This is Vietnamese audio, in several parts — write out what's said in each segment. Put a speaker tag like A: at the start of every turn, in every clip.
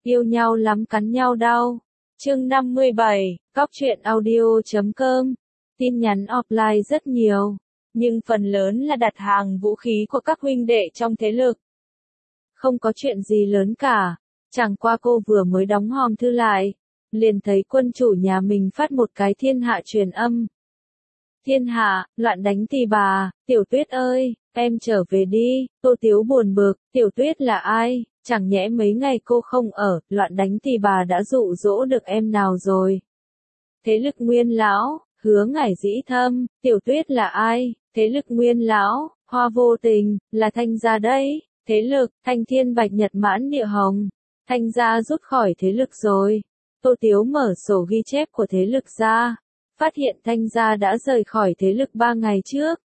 A: Yêu nhau lắm cắn nhau đau. Chương 57, Cóc truyện audio.com. Tin nhắn offline rất nhiều, nhưng phần lớn là đặt hàng vũ khí của các huynh đệ trong thế lực. Không có chuyện gì lớn cả, chẳng qua cô vừa mới đóng hòm thư lại, liền thấy quân chủ nhà mình phát một cái thiên hạ truyền âm. Thiên hạ, loạn đánh Tỳ Bà, Tiểu Tuyết ơi, em trở về đi. Tô Tiếu buồn bực, Tiểu Tuyết là ai, chẳng nhẽ mấy ngày cô không ở, loạn đánh Tỳ Bà đã dụ dỗ được em nào rồi. Thế lực Nguyên lão, Hứa Ngải Dĩ Thâm, Tiểu Tuyết là ai, thế lực Nguyên lão, Hoa Vô Tình, là Thanh gia đấy. Thế lực, Thanh Thiên Bạch Nhật Mãn Địa Hồng, Thanh gia rút khỏi thế lực rồi. Tô Tiếu mở sổ ghi chép của thế lực ra, phát hiện Thanh gia đã rời khỏi thế lực 3 ngày trước.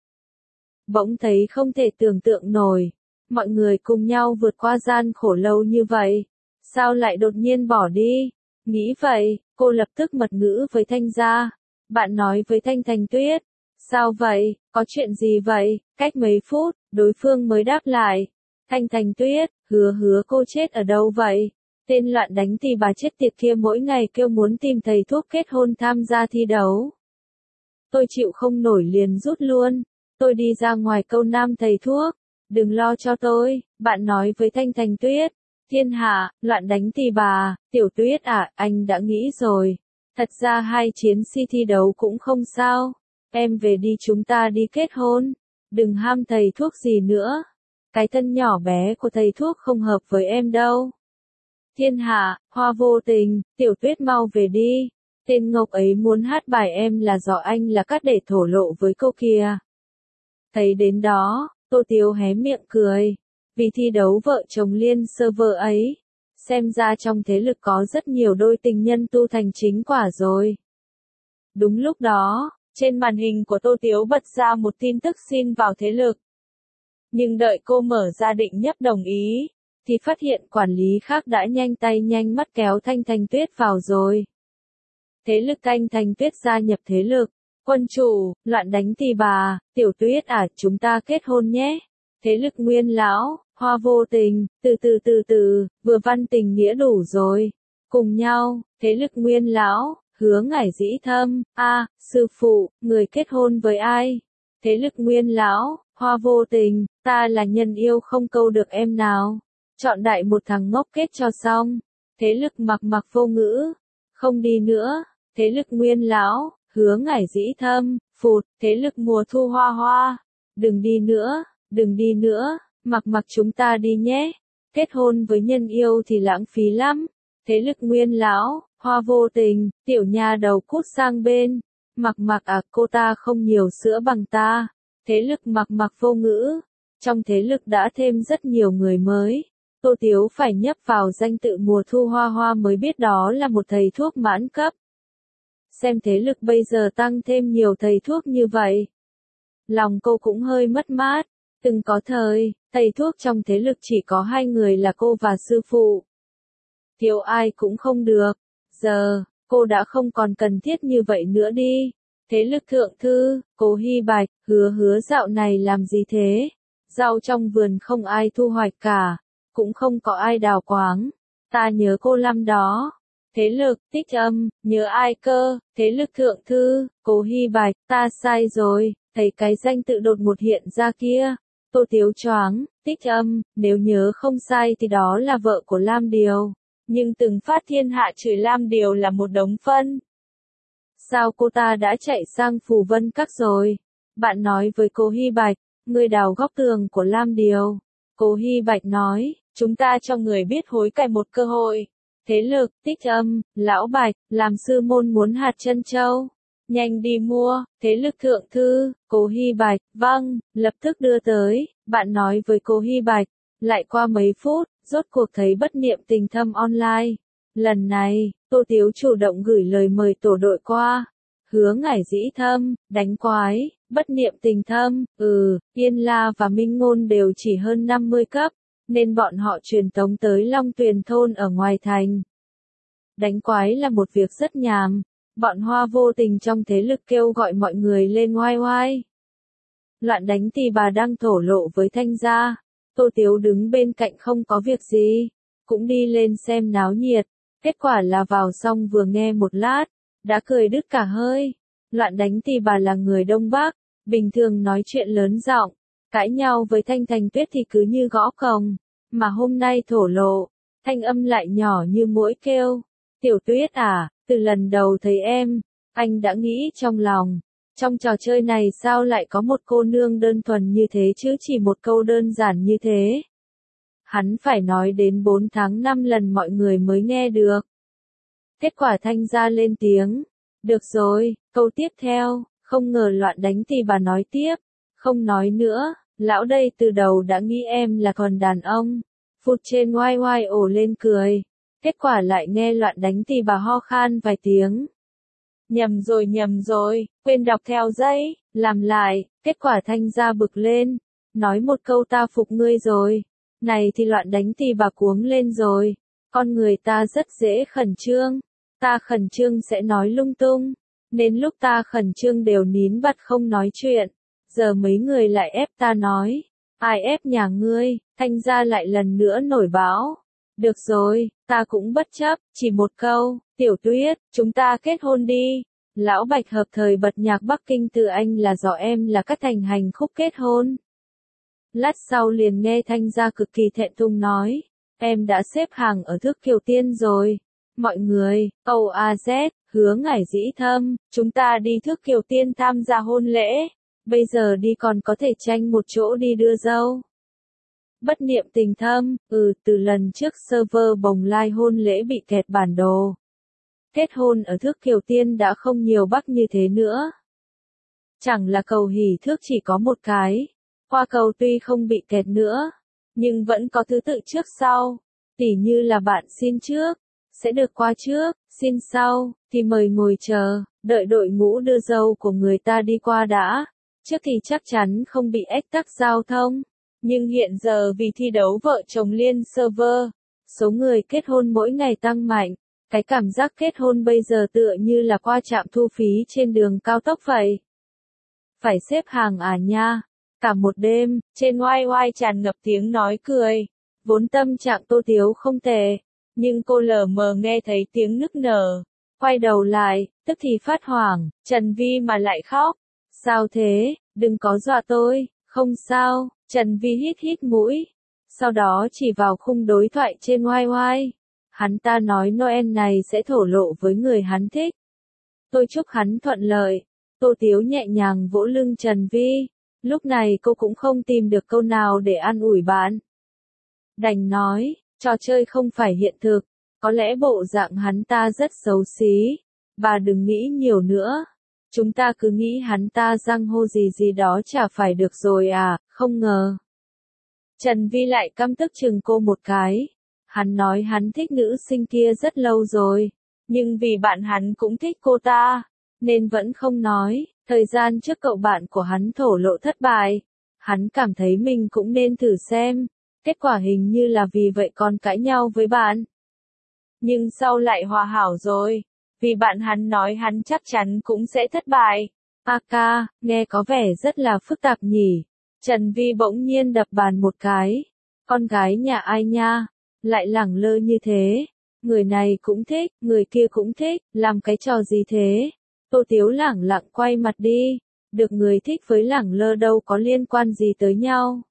A: Bỗng thấy không thể tưởng tượng nổi, mọi người cùng nhau vượt qua gian khổ lâu như vậy, sao lại đột nhiên bỏ đi? Nghĩ vậy, cô lập tức mật ngữ với Thanh gia. Bạn nói với Thanh Thành Tuyết, sao vậy, có chuyện gì vậy? Cách mấy phút, đối phương mới đáp lại. Thanh Thành Tuyết, hứa cô chết ở đâu vậy? Tên loạn đánh Tỳ Bà chết tiệt kia mỗi ngày kêu muốn tìm thầy thuốc kết hôn tham gia thi đấu. Tôi chịu không nổi liền rút luôn. Tôi đi ra ngoài câu nam thầy thuốc. Đừng lo cho tôi, bạn nói với Thanh Thành Tuyết. Thiên hạ, loạn đánh Tỳ Bà, Tiểu Tuyết à, anh đã nghĩ rồi. Thật ra hai chiến sĩ thi đấu cũng không sao. Em về đi, chúng ta đi kết hôn. Đừng ham thầy thuốc gì nữa. Cái thân nhỏ bé của thầy thuốc không hợp với em đâu. Thiên hạ, Hoa Vô Tình, Tiểu Tuyết mau về đi. Tên ngốc ấy muốn hát bài em là do anh là cắt để thổ lộ với cô kìa. Thấy đến đó, Tô Tiếu hé miệng cười. Vì thi đấu vợ chồng liên server ấy, xem ra trong thế lực có rất nhiều đôi tình nhân tu thành chính quả rồi. Đúng lúc đó, trên màn hình của Tô Tiếu bật ra một tin tức xin vào thế lực. Nhưng đợi cô mở ra định nhấp đồng ý, thì phát hiện quản lý khác đã nhanh tay nhanh mắt kéo Thanh Thành Tuyết vào rồi. Thế lực Thanh Thành Tuyết gia nhập thế lực. Quân chủ, loạn đánh Tỳ Bà, Tiểu Tuyết à, chúng ta kết hôn nhé. Thế lực Nguyên lão, Hoa Vô Tình, từ, vừa văn tình nghĩa đủ rồi. Cùng nhau, thế lực Nguyên lão, Hứa Ngải Dĩ Thâm, sư phụ, người kết hôn với ai? Thế lực Nguyên lão, Hoa Vô Tình, ta là nhân yêu không câu được em nào. Chọn đại một thằng ngốc kết cho xong. Thế lực Mặc Vô Ngữ, không đi nữa. Thế lực Nguyên lão, Hứa Ngải Dĩ Thâm, phụt. Thế lực Mùa Thu Hoa, đừng đi nữa, Mặc chúng ta đi nhé. Kết hôn với nhân yêu thì lãng phí lắm. Thế lực Nguyên lão, Hoa Vô Tình, tiểu nha đầu cút sang bên. Mặc à, cô ta không nhiều sữa bằng ta. Thế lực Mặc Vô Ngữ, trong thế lực đã thêm rất nhiều người mới. Tô Tiếu phải nhấp vào danh tự Mùa Thu Hoa mới biết đó là một thầy thuốc mãn cấp. Xem thế lực bây giờ tăng thêm nhiều thầy thuốc như vậy, lòng cô cũng hơi mất mát. Từng có thời, thầy thuốc trong thế lực chỉ có 2 người là cô và sư phụ. Thiếu ai cũng không được. Giờ, cô đã không còn cần thiết như vậy nữa đi. Thế lực Thượng Thư, Cố Hy Bạch, hứa dạo này làm gì thế? Rau trong vườn không ai thu hoạch cả, cũng không có ai đào quáng. Ta nhớ cô năm đó. Thế lực, Tích Âm, nhớ ai cơ? Thế lực Thượng Thư, Cố Hy Bạch, ta sai rồi, thấy cái danh tự đột ngột hiện ra kia. Tô Tiếu choáng. Tích Âm, nếu nhớ không sai thì đó là vợ của Lam Điều, nhưng từng phát thiên hạ chửi Lam Điều là một đống phân. Sao cô ta đã chạy sang Phù Vân Các rồi? Bạn nói với Cố Hy Bạch, người đào góc tường của Lam Điều. Cố Hy Bạch nói, chúng ta cho người biết hối cải một cơ hội. Thế lực, Tích Âm, Lão Bạch, làm sư môn muốn hạt chân châu. Nhanh đi mua. Thế lực Thượng Thư, Cố Hy Bạch, vâng, lập tức đưa tới. Bạn nói với Cố Hy Bạch. Lại qua mấy phút, rốt cuộc thấy Bất Niệm Tình Thâm online. Lần này, Tô Tiếu chủ động gửi lời mời tổ đội qua. Hứa Ngải Dĩ Thâm, đánh quái. Bất Niệm Tình Thâm, Yên La và Minh Ngôn đều chỉ hơn 50 cấp, nên bọn họ truyền tống tới Long Tuyền thôn ở ngoài thành. Đánh quái là một việc rất nhàm. Bọn Hoa Vô Tình trong thế lực kêu gọi mọi người lên oai. Loạn đánh Tỳ Bà đang thổ lộ với Thanh gia. Tô Tiếu đứng bên cạnh không có việc gì. cũng đi lên xem náo nhiệt. Kết quả là vào xong vừa nghe một lát, đã cười đứt cả hơi. Loạn Đánh Tì Bà là người Đông Bắc, bình thường nói chuyện lớn giọng, cãi nhau với Thanh Thành Tuyết thì cứ như gõ cồng, mà hôm nay thổ lộ, thanh âm lại nhỏ như muỗi kêu. Tiểu Tuyết à, từ lần đầu thấy em, anh đã nghĩ trong lòng, trong trò chơi này sao lại có một cô nương đơn thuần như thế chứ, chỉ một câu đơn giản như thế. Hắn phải nói đến 4 tháng 5 lần mọi người mới nghe được. Kết quả Thanh gia lên tiếng. Được rồi, câu tiếp theo, không ngờ Loạn Đánh Tì Bà nói tiếp. Không nói nữa, lão đây từ đầu đã nghĩ em là con đàn ông. Phụt trên oai oai ổ lên cười. Kết quả lại nghe Loạn Đánh Tì Bà ho khan vài tiếng. Nhầm rồi, quên đọc theo giấy, làm lại. Kết quả Thanh gia bực lên. Nói một câu ta phục ngươi rồi. Này thì Loạn Đánh Tì Bà cuống lên rồi. Con người ta rất dễ khẩn trương. Ta khẩn trương sẽ nói lung tung. Nên lúc ta khẩn trương đều nín bặt không nói chuyện. Giờ mấy người lại ép ta nói. Ai ép nhà ngươi? Thanh gia lại lần nữa nổi báo. Được rồi, ta cũng bất chấp, chỉ một câu. Tiểu Tuyết, chúng ta kết hôn đi. Lão Bạch hợp thời bật nhạc Bắc Kinh từ anh là do em là cắt thành hành khúc kết hôn. Lát sau liền nghe Thanh gia cực kỳ thẹn thùng nói. Em đã xếp hàng ở thước Kiều Tiên rồi. Mọi người, OAZ, hứa ngải dĩ thâm, chúng ta đi thước Kiều Tiên tham gia hôn lễ. Bây giờ đi còn có thể tranh một chỗ đi đưa dâu. Bất niệm tình thâm, từ lần trước server bồng lai hôn lễ bị kẹt bản đồ. Kết hôn ở thước Kiều Tiên đã không nhiều bắc như thế nữa. Chẳng là cầu hỷ thước chỉ có một cái. Hoa cầu tuy không bị kẹt nữa, nhưng vẫn có thứ tự trước sau. Tỉ như là bạn xin trước, sẽ được qua trước, xin sau, thì mời ngồi chờ, đợi đội ngũ đưa dâu của người ta đi qua đã. Trước thì chắc chắn không bị ách tắc giao thông. Nhưng hiện giờ vì thi đấu vợ chồng liên server, số người kết hôn mỗi ngày tăng mạnh. Cái cảm giác kết hôn bây giờ tựa như là qua trạm thu phí trên đường cao tốc vậy. Phải xếp hàng à nha. Cả một đêm, trên oai oai tràn ngập tiếng nói cười. Vốn tâm trạng Tô Tiếu không tệ, nhưng cô lờ mờ nghe thấy tiếng nức nở. Quay đầu lại, tức thì phát hoảng, Trần Vi mà lại khóc. Sao thế, đừng có dọa tôi, không sao, Trần Vi hít hít mũi. Sau đó chỉ vào khung đối thoại trên oai oai. Hắn ta nói Noel này sẽ thổ lộ với người hắn thích. Tôi chúc hắn thuận lợi. Tô Tiếu nhẹ nhàng vỗ lưng Trần Vi. Lúc này cô cũng không tìm được câu nào để an ủi bạn. Đành nói, trò chơi không phải hiện thực. Có lẽ bộ dạng hắn ta rất xấu xí. Bà đừng nghĩ nhiều nữa. Chúng ta cứ nghĩ hắn ta giang hô gì đó chả phải được rồi à, không ngờ. Trần Vi lại căm tức chừng cô một cái. Hắn nói hắn thích nữ sinh kia rất lâu rồi. Nhưng vì bạn hắn cũng thích cô ta, nên vẫn không nói. Thời gian trước cậu bạn của hắn thổ lộ thất bại. Hắn cảm thấy mình cũng nên thử xem. Kết quả hình như là vì vậy còn cãi nhau với bạn. Nhưng sau lại hòa hảo rồi. Vì bạn hắn nói hắn chắc chắn cũng sẽ thất bại. Ca, nghe có vẻ rất là phức tạp nhỉ. Trần Vi bỗng nhiên đập bàn một cái. Con gái nhà ai nha? Lại lẳng lơ như thế. Người này cũng thích, người kia cũng thích, làm cái trò gì thế? Tô Tiếu lẳng lặng quay mặt đi. Được người thích với lẳng lơ đâu có liên quan gì tới nhau.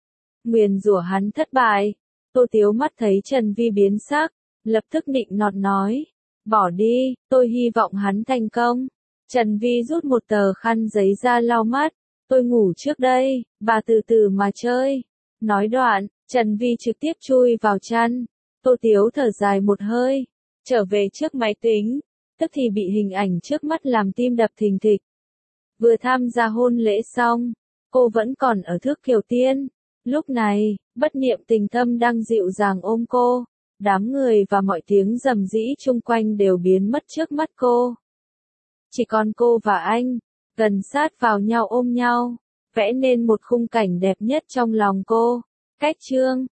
A: Nguyền rủa hắn thất bại. Tô Tiếu mắt thấy Trần Vi biến sắc, lập tức nịnh nọt nói. Bỏ đi, tôi hy vọng hắn thành công. Trần Vi rút một tờ khăn giấy ra lau mắt. Tôi ngủ trước đây, bà từ từ mà chơi. Nói đoạn, Trần Vi trực tiếp chui vào chăn. Tô Tiếu thở dài một hơi, trở về trước máy tính, tức thì bị hình ảnh trước mắt làm tim đập thình thịch. Vừa tham gia hôn lễ xong, cô vẫn còn ở thước Kiều Tiên. Lúc này, bất niệm tình thâm đang dịu dàng ôm cô. Đám người và mọi tiếng rầm rĩ chung quanh đều biến mất trước mắt cô. Chỉ còn cô và anh, gần sát vào nhau ôm nhau, vẽ nên một khung cảnh đẹp nhất trong lòng cô. Cách chương